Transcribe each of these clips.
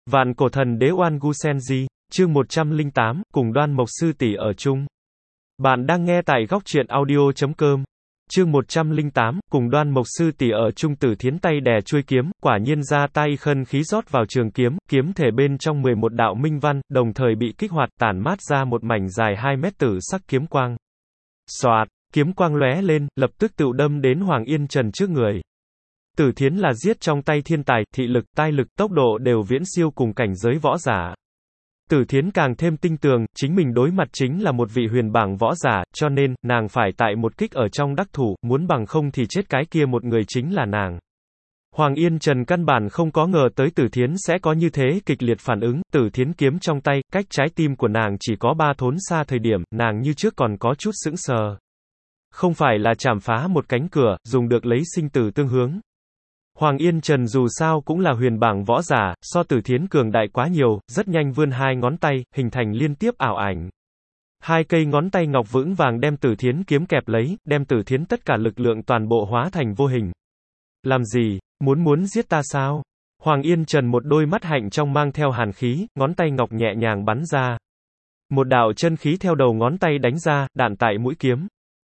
Vạn cổ thần đế Oan Gu Senji, chương 108, cùng Đoan Mộc sư tỷ ở chung. Bạn đang nghe tại góc truyện audio.com. Chương 108, cùng Đoan Mộc sư tỷ ở chung. Tử Thiến tay đè chuôi kiếm, quả nhiên ra tay khân khí rót vào trường kiếm, kiếm thể bên trong 11 đạo minh văn, đồng thời bị kích hoạt, tản mát ra một mảnh dài 2 mét tử sắc kiếm quang. Xoạt, kiếm quang lóe lên, lập tức tựu đâm đến Hoàng Yên Trần trước người. Tử Thiến là giết trong tay thiên tài, thị lực, tai lực, tốc độ đều viễn siêu cùng cảnh giới võ giả. Tử Thiến càng thêm tinh tường, chính mình đối mặt chính là một vị huyền bảng võ giả, cho nên, nàng phải tại một kích ở trong đắc thủ, muốn bằng không thì chết cái kia một người chính là nàng. Hoàng Yên Trần căn bản không có ngờ tới Tử Thiến sẽ có như thế kịch liệt phản ứng, Tử Thiến kiếm trong tay, cách trái tim của nàng chỉ có 3 thốn xa thời điểm, nàng như trước còn có chút sững sờ. Không phải là chạm phá một cánh cửa, dùng được lấy sinh tử tương hướng. Hoàng Yên Trần dù sao cũng là huyền bảng võ giả, so Tử Thiến cường đại quá nhiều, rất nhanh vươn 2 ngón tay, hình thành liên tiếp ảo ảnh. 2 cây ngón tay ngọc vững vàng đem Tử Thiến kiếm kẹp lấy, đem Tử Thiến tất cả lực lượng toàn bộ hóa thành vô hình. Làm gì? Muốn giết ta sao? Hoàng Yên Trần một đôi mắt hạnh trong mang theo hàn khí, ngón tay ngọc nhẹ nhàng bắn ra. Một đạo chân khí theo đầu ngón tay đánh ra, đạn tại mũi kiếm.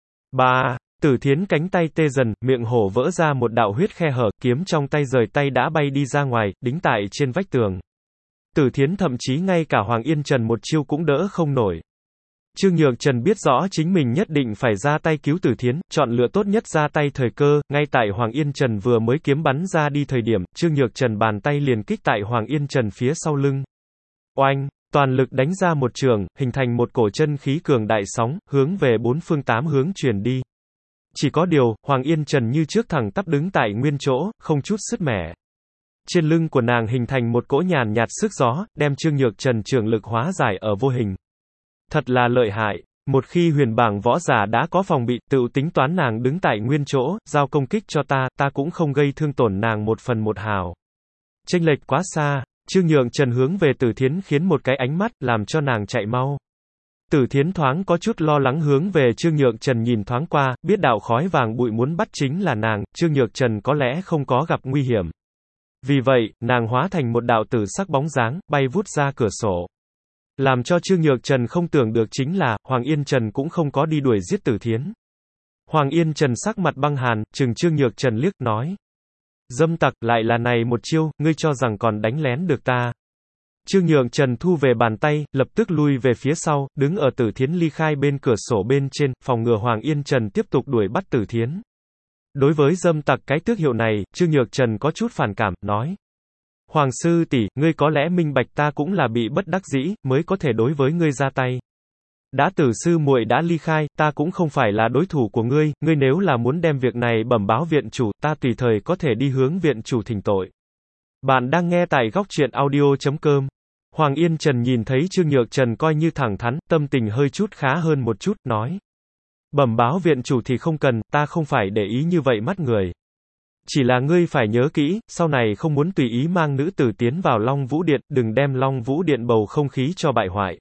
Tử Thiến cánh tay tê dần, miệng hổ vỡ ra một đạo huyết khe hở, kiếm trong tay rời tay đã bay đi ra ngoài, đính tại trên vách tường. Tử Thiến thậm chí ngay cả Hoàng Yên Trần một chiêu cũng đỡ không nổi. Trương Nhược Trần biết rõ chính mình nhất định phải ra tay cứu Tử Thiến, chọn lựa tốt nhất ra tay thời cơ, ngay tại Hoàng Yên Trần vừa mới kiếm bắn ra đi thời điểm, Trương Nhược Trần bàn tay liền kích tại Hoàng Yên Trần phía sau lưng. Oanh! Toàn lực đánh ra một trường, hình thành một cổ chân khí cường đại sóng, hướng về 4 phương 8 hướng truyền đi. Chỉ có điều, Hoàng Yên Trần như trước thẳng tắp đứng tại nguyên chỗ, không chút sứt mẻ. Trên lưng của nàng hình thành một cỗ nhàn nhạt sức gió, đem Trương Nhược Trần trường lực hóa giải ở vô hình. Thật là lợi hại. Một khi huyền bảng võ giả đã có phòng bị, tự tính toán nàng đứng tại nguyên chỗ, giao công kích cho ta cũng không gây thương tổn nàng 1/1 hào. Chênh lệch quá xa. Trương Nhược Trần hướng về Tử Thiến khiến một cái ánh mắt, làm cho nàng chạy mau. Tử Thiến thoáng có chút lo lắng hướng về Trương Nhược Trần nhìn thoáng qua, biết đạo khói vàng bụi muốn bắt chính là nàng, Trương Nhược Trần có lẽ không có gặp nguy hiểm. Vì vậy, nàng hóa thành một đạo tử sắc bóng dáng, bay vút ra cửa sổ. Làm cho Trương Nhược Trần không tưởng được chính là, Hoàng Yên Trần cũng không có đi đuổi giết Tử Thiến. Hoàng Yên Trần sắc mặt băng hàn, trừng Trương Nhược Trần liếc, nói. Dâm tặc, lại là này một chiêu, ngươi cho rằng còn đánh lén được ta. Trương Nhược Trần thu về bàn tay, lập tức lui về phía sau, đứng ở Tử Thiến ly khai bên cửa sổ bên trên, phòng ngừa Hoàng Yên Trần tiếp tục đuổi bắt Tử Thiến. Đối với dâm tặc cái tước hiệu này, Trương Nhược Trần có chút phản cảm, nói. Hoàng sư tỷ, ngươi có lẽ minh bạch ta cũng là bị bất đắc dĩ, mới có thể đối với ngươi ra tay. Đã Tử sư muội đã ly khai, ta cũng không phải là đối thủ của ngươi nếu là muốn đem việc này bẩm báo viện chủ, ta tùy thời có thể đi hướng viện chủ thỉnh tội. Bạn đang nghe tại góc truyện audio.com. Hoàng Yên Trần nhìn thấy Trương Nhược Trần coi như thẳng thắn, tâm tình hơi chút khá hơn một chút, nói. Bẩm báo viện chủ thì không cần, ta không phải để ý như vậy mắt người. Chỉ là ngươi phải nhớ kỹ, sau này không muốn tùy ý mang nữ tử tiến vào Long Vũ Điện, đừng đem Long Vũ Điện bầu không khí cho bại hoại.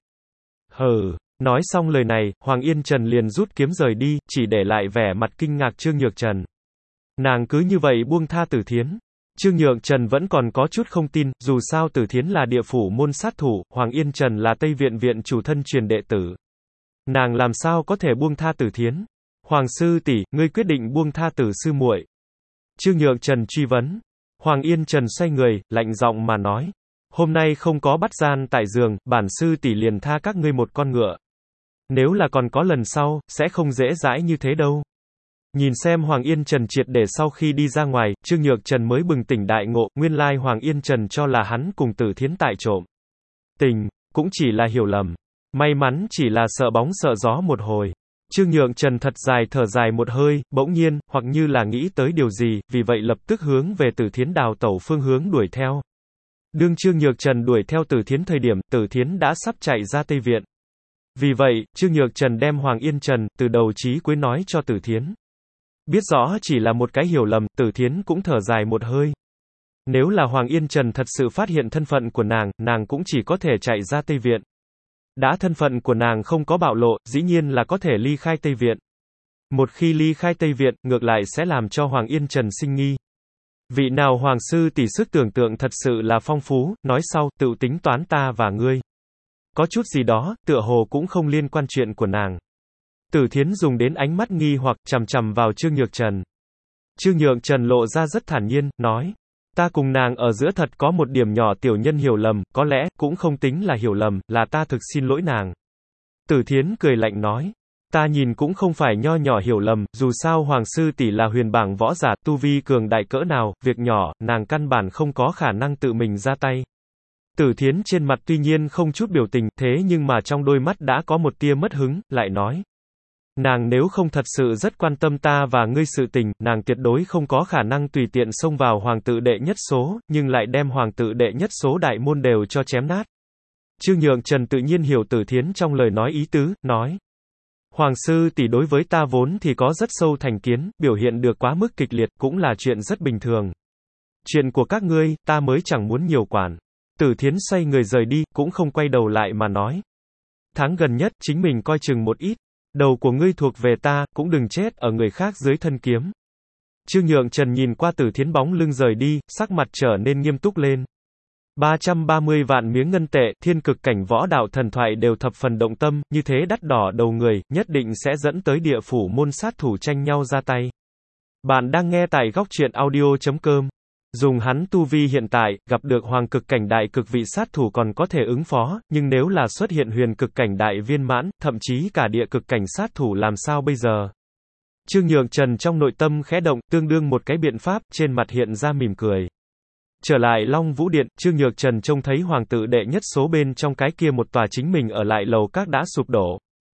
Hừ. Nói xong lời này, Hoàng Yên Trần liền rút kiếm rời đi, chỉ để lại vẻ mặt kinh ngạc Trương Nhược Trần. Nàng cứ như vậy buông tha Tử Thiến. Trương Nhược Trần vẫn còn có chút không tin, dù sao Tử Thiến là địa phủ môn sát thủ, Hoàng Yên Trần là Tây Viện viện chủ thân truyền đệ tử. Nàng làm sao có thể buông tha Tử Thiến? Hoàng sư tỷ, ngươi quyết định buông tha Tử sư muội? Trương Nhược Trần truy vấn. Hoàng Yên Trần xoay người, lạnh giọng mà nói. Hôm nay không có bắt gian tại giường, bản sư tỷ liền tha các ngươi một con ngựa. Nếu là còn có lần sau, sẽ không dễ dãi như thế đâu. Nhìn xem Hoàng Yên Trần triệt để sau khi đi ra ngoài, Trương Nhược Trần mới bừng tỉnh đại ngộ, nguyên lai Hoàng Yên Trần cho là hắn cùng Tử Thiến tại trộm tình, cũng chỉ là hiểu lầm. May mắn chỉ là sợ bóng sợ gió một hồi. Trương Nhược Trần thật dài thở dài một hơi, bỗng nhiên, hoặc như là nghĩ tới điều gì, vì vậy lập tức hướng về Tử Thiến đào tẩu phương hướng đuổi theo. Đương Trương Nhược Trần đuổi theo Tử Thiến thời điểm, Tử Thiến đã sắp chạy ra Tây Viện. Vì vậy, Trương Nhược Trần đem Hoàng Yên Trần, từ đầu chí cuối nói cho Tử Thiến. Biết rõ chỉ là một cái hiểu lầm, Tử Thiến cũng thở dài một hơi. Nếu là Hoàng Yên Trần thật sự phát hiện thân phận của nàng cũng chỉ có thể chạy ra Tây Viện. Đã thân phận của nàng không có bạo lộ, dĩ nhiên là có thể ly khai Tây Viện. Một khi ly khai Tây Viện, ngược lại sẽ làm cho Hoàng Yên Trần sinh nghi. Vị nào hoàng sư tỷ sức tưởng tượng thật sự là phong phú, nói sau, tự tính toán ta và ngươi. Có chút gì đó, tựa hồ cũng không liên quan chuyện của nàng. Tử Thiến dùng đến ánh mắt nghi hoặc, chằm chằm vào Trương Nhược Trần. Trương Nhược Trần lộ ra rất thản nhiên, nói. Ta cùng nàng ở giữa thật có một điểm nhỏ tiểu nhân hiểu lầm, có lẽ, cũng không tính là hiểu lầm, là ta thực xin lỗi nàng. Tử Thiến cười lạnh nói. Ta nhìn cũng không phải nho nhỏ hiểu lầm, dù sao hoàng sư tỷ là huyền bảng võ giả, tu vi cường đại cỡ nào, việc nhỏ, nàng căn bản không có khả năng tự mình ra tay. Tử Thiến trên mặt tuy nhiên không chút biểu tình, thế nhưng mà trong đôi mắt đã có một tia mất hứng, lại nói. Nàng nếu không thật sự rất quan tâm ta và ngươi sự tình, nàng tuyệt đối không có khả năng tùy tiện xông vào hoàng tự đệ nhất số, nhưng lại đem hoàng tự đệ nhất số đại môn đều cho chém nát. Trương Nhượng Trần tự nhiên hiểu Tử Thiến trong lời nói ý tứ, nói. Hoàng sư tỷ đối với ta vốn thì có rất sâu thành kiến, biểu hiện được quá mức kịch liệt, cũng là chuyện rất bình thường. Chuyện của các ngươi, ta mới chẳng muốn nhiều quản. Tử Thiến xoay người rời đi, cũng không quay đầu lại mà nói. Tháng gần nhất, chính mình coi chừng một ít. Đầu của ngươi thuộc về ta, cũng đừng chết ở người khác dưới thân kiếm. Trương Nhượng Trần nhìn qua Tử Thiến bóng lưng rời đi, sắc mặt trở nên nghiêm túc lên. 330 vạn miếng ngân tệ, thiên cực cảnh võ đạo thần thoại đều thập phần động tâm, như thế đắt đỏ đầu người, nhất định sẽ dẫn tới địa phủ môn sát thủ tranh nhau ra tay. Bạn đang nghe tại góc truyện audio.com. Dùng hắn tu vi hiện tại, gặp được hoàng cực cảnh đại cực vị sát thủ còn có thể ứng phó, nhưng nếu là xuất hiện huyền cực cảnh đại viên mãn, thậm chí cả địa cực cảnh sát thủ làm sao bây giờ? Trương Nhượng Trần trong nội tâm khẽ động, tương đương một cái biện pháp, trên mặt hiện ra mỉm cười. Trở lại Long Vũ Điện, Trương Nhược Trần trông thấy hoàng tự đệ nhất số bên trong cái kia một tòa chính mình ở lại lầu các đã sụp đổ.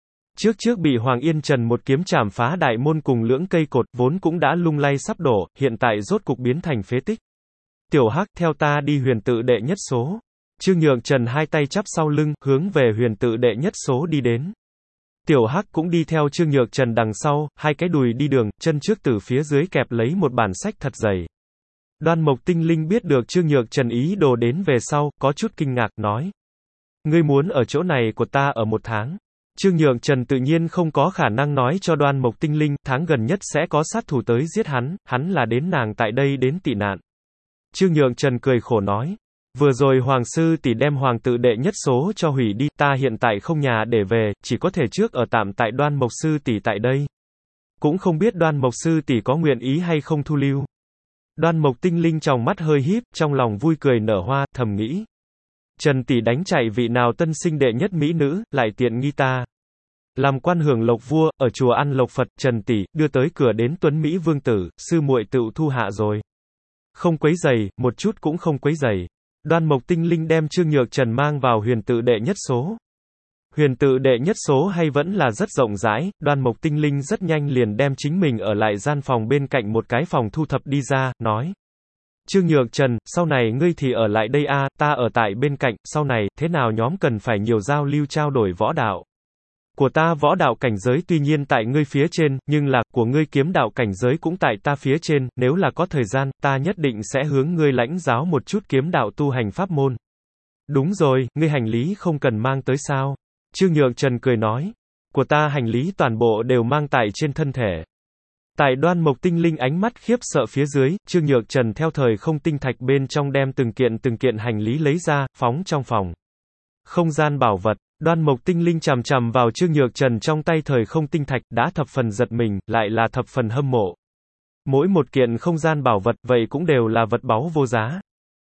Trước bị Hoàng Yên Trần một kiếm chảm phá đại môn cùng lưỡng cây cột, vốn cũng đã lung lay sắp đổ, hiện tại rốt cục biến thành phế tích. Tiểu Hắc, theo ta đi huyền tự đệ nhất số. Trương Nhượng Trần hai tay chắp sau lưng, hướng về huyền tự đệ nhất số đi đến. Tiểu Hắc cũng đi theo Trương Nhược Trần đằng sau, hai cái đùi đi đường, chân trước từ phía dưới kẹp lấy một bản sách thật dày. Đoan Mộc Tinh Linh biết được Trương Nhược Trần ý đồ đến về sau, có chút kinh ngạc, nói. Ngươi muốn ở chỗ này của ta ở một tháng. Trương Nhược Trần tự nhiên không có khả năng nói cho Đoan Mộc Tinh Linh, tháng gần nhất sẽ có sát thủ tới giết hắn là đến nàng tại đây đến tị nạn. Trương Nhược Trần cười khổ nói. Vừa rồi Hoàng sư tỷ đem hoàng tự đệ nhất số cho hủy đi, ta hiện tại không nhà để về, chỉ có thể trước ở tạm tại Đoan Mộc sư tỷ tại đây. Cũng không biết Đoan Mộc sư tỷ có nguyện ý hay không thu lưu. Đoan Mộc Tinh Linh tròng mắt hơi híp, trong lòng vui cười nở hoa, thầm nghĩ. Trần tỷ đánh chạy vị nào tân sinh đệ nhất mỹ nữ, lại tiện nghi ta. Làm quan hưởng lộc vua, ở chùa ăn lộc Phật, Trần tỷ, đưa tới cửa đến tuấn Mỹ vương tử, sư muội tự thu hạ rồi. Không quấy giày, một chút cũng không quấy giày. Đoan Mộc Tinh Linh đem Trương Nhược Trần mang vào huyền tự đệ nhất số. Huyền tự đệ nhất số hay vẫn là rất rộng rãi, Đoan Mộc Tinh Linh rất nhanh liền đem chính mình ở lại gian phòng bên cạnh một cái phòng thu thập đi ra, nói. Trương Nhược Trần, sau này ngươi thì ở lại đây a, ta ở tại bên cạnh, sau này, thế nào nhóm cần phải nhiều giao lưu trao đổi võ đạo. Của ta võ đạo cảnh giới tuy nhiên tại ngươi phía trên, nhưng là, của ngươi kiếm đạo cảnh giới cũng tại ta phía trên, nếu là có thời gian, ta nhất định sẽ hướng ngươi lãnh giáo một chút kiếm đạo tu hành pháp môn. Đúng rồi, ngươi hành lý không cần mang tới sao? Trương Nhược Trần cười nói, của ta hành lý toàn bộ đều mang tại trên thân thể. Tại Đoan Mộc Tinh Linh ánh mắt khiếp sợ phía dưới, Trương Nhược Trần theo thời không tinh thạch bên trong đem từng kiện hành lý lấy ra, phóng trong phòng. Không gian bảo vật, Đoan Mộc Tinh Linh chằm chằm vào Trương Nhược Trần trong tay thời không tinh thạch, đã thập phần giật mình, lại là thập phần hâm mộ. Mỗi một kiện không gian bảo vật, vậy cũng đều là vật báu vô giá.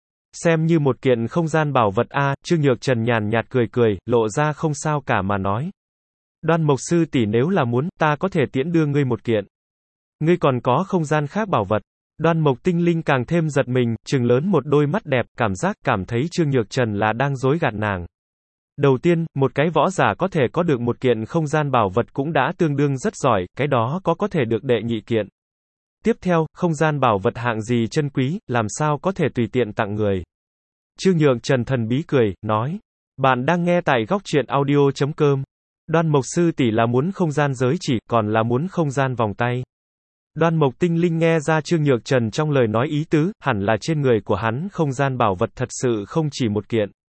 Xem như một kiện không gian bảo vật a, Trương Nhược Trần nhàn nhạt cười, lộ ra không sao cả mà nói. Đoan Mộc sư tỷ nếu là muốn, ta có thể tiễn đưa ngươi một kiện. Ngươi còn có không gian khác bảo vật. Đoan Mộc Tinh Linh càng thêm giật mình, trừng lớn một đôi mắt đẹp, cảm thấy Trương Nhược Trần là đang dối gạt nàng. Đầu tiên, một cái võ giả có thể có được một kiện không gian bảo vật cũng đã tương đương rất giỏi, cái đó có thể được đệ nhị kiện. Tiếp theo, không gian bảo vật hạng gì chân quý, làm sao có thể tùy tiện tặng người. Trương Nhược Trần thần bí cười, nói. Bạn đang nghe tại góc truyện audio.com. Đoan Mộc sư tỷ là muốn không gian giới chỉ, còn là muốn không gian vòng tay. Đoan Mộc Tinh Linh nghe ra Trương Nhược Trần trong lời nói ý tứ, hẳn là trên người của hắn không gian bảo vật thật sự không chỉ một kiện.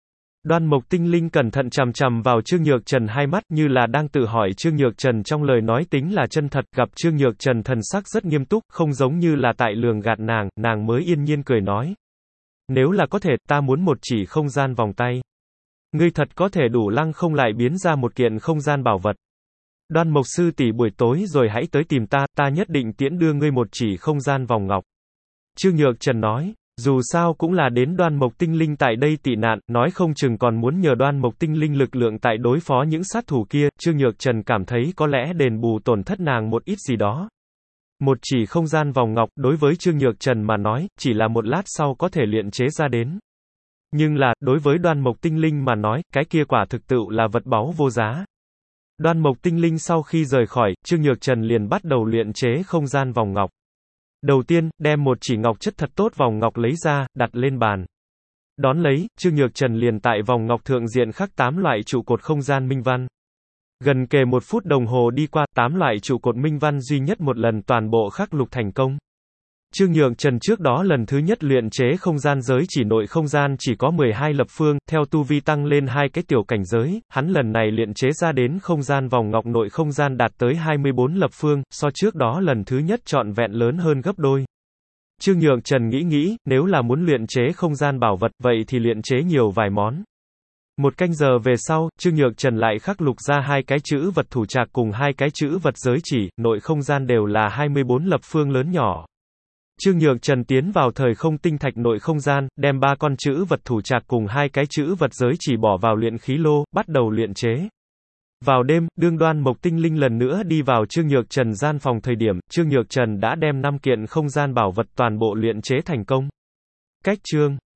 Đoan Mộc Tinh Linh cẩn thận chằm chằm vào Trương Nhược Trần hai mắt như là đang tự hỏi Trương Nhược Trần trong lời nói tính là chân thật, gặp Trương Nhược Trần thần sắc rất nghiêm túc, không giống như là tại lường gạt nàng mới yên nhiên cười nói. Nếu là có thể, ta muốn một chỉ không gian vòng tay. Ngươi thật có thể đủ lăng không lại biến ra một kiện không gian bảo vật. Đoan Mộc sư tỷ buổi tối rồi hãy tới tìm ta nhất định tiễn đưa ngươi một chỉ không gian vòng ngọc. Trương Nhược Trần nói. Dù sao cũng là đến Đoan Mộc Tinh Linh tại đây tị nạn, nói không chừng còn muốn nhờ Đoan Mộc Tinh Linh lực lượng tại đối phó những sát thủ kia, Trương Nhược Trần cảm thấy có lẽ đền bù tổn thất nàng một ít gì đó. Một chỉ không gian vòng ngọc, đối với Trương Nhược Trần mà nói, chỉ là một lát sau có thể luyện chế ra đến. Nhưng là, đối với Đoan Mộc Tinh Linh mà nói, cái kia quả thực tự là vật báu vô giá. Đoan Mộc Tinh Linh sau khi rời khỏi, Trương Nhược Trần liền bắt đầu luyện chế không gian vòng ngọc. Đầu tiên, đem một chỉ ngọc chất thật tốt vòng ngọc lấy ra, đặt lên bàn. Đón lấy, Trương Nhược Trần liền tại vòng ngọc thượng diện khắc 8 loại trụ cột không gian minh văn. Gần kề 1 phút đồng hồ đi qua, 8 loại trụ cột minh văn duy nhất một lần toàn bộ khắc lục thành công. Trương Nhược Trần trước đó lần thứ nhất luyện chế không gian giới chỉ nội không gian chỉ có 12 lập phương, theo tu vi tăng lên 2 cái tiểu cảnh giới, hắn lần này luyện chế ra đến không gian vòng ngọc nội không gian đạt tới 24 lập phương, so trước đó lần thứ nhất trọn vẹn lớn hơn gấp đôi. Trương Nhược Trần nghĩ, nếu là muốn luyện chế không gian bảo vật, vậy thì luyện chế nhiều vài món. 1 canh giờ về sau, Trương Nhược Trần lại khắc lục ra 2 cái chữ vật thủ trạc cùng 2 cái chữ vật giới chỉ, nội không gian đều là 24 lập phương lớn nhỏ. Trương Nhược Trần tiến vào thời không tinh thạch nội không gian, đem 3 con chữ vật thủ trạc cùng 2 cái chữ vật giới chỉ bỏ vào luyện khí lô, bắt đầu luyện chế. Vào đêm, đương Đoan Mộc Tinh Linh lần nữa đi vào Trương Nhược Trần gian phòng thời điểm, Trương Nhược Trần đã đem 5 kiện không gian bảo vật toàn bộ luyện chế thành công. Cách chương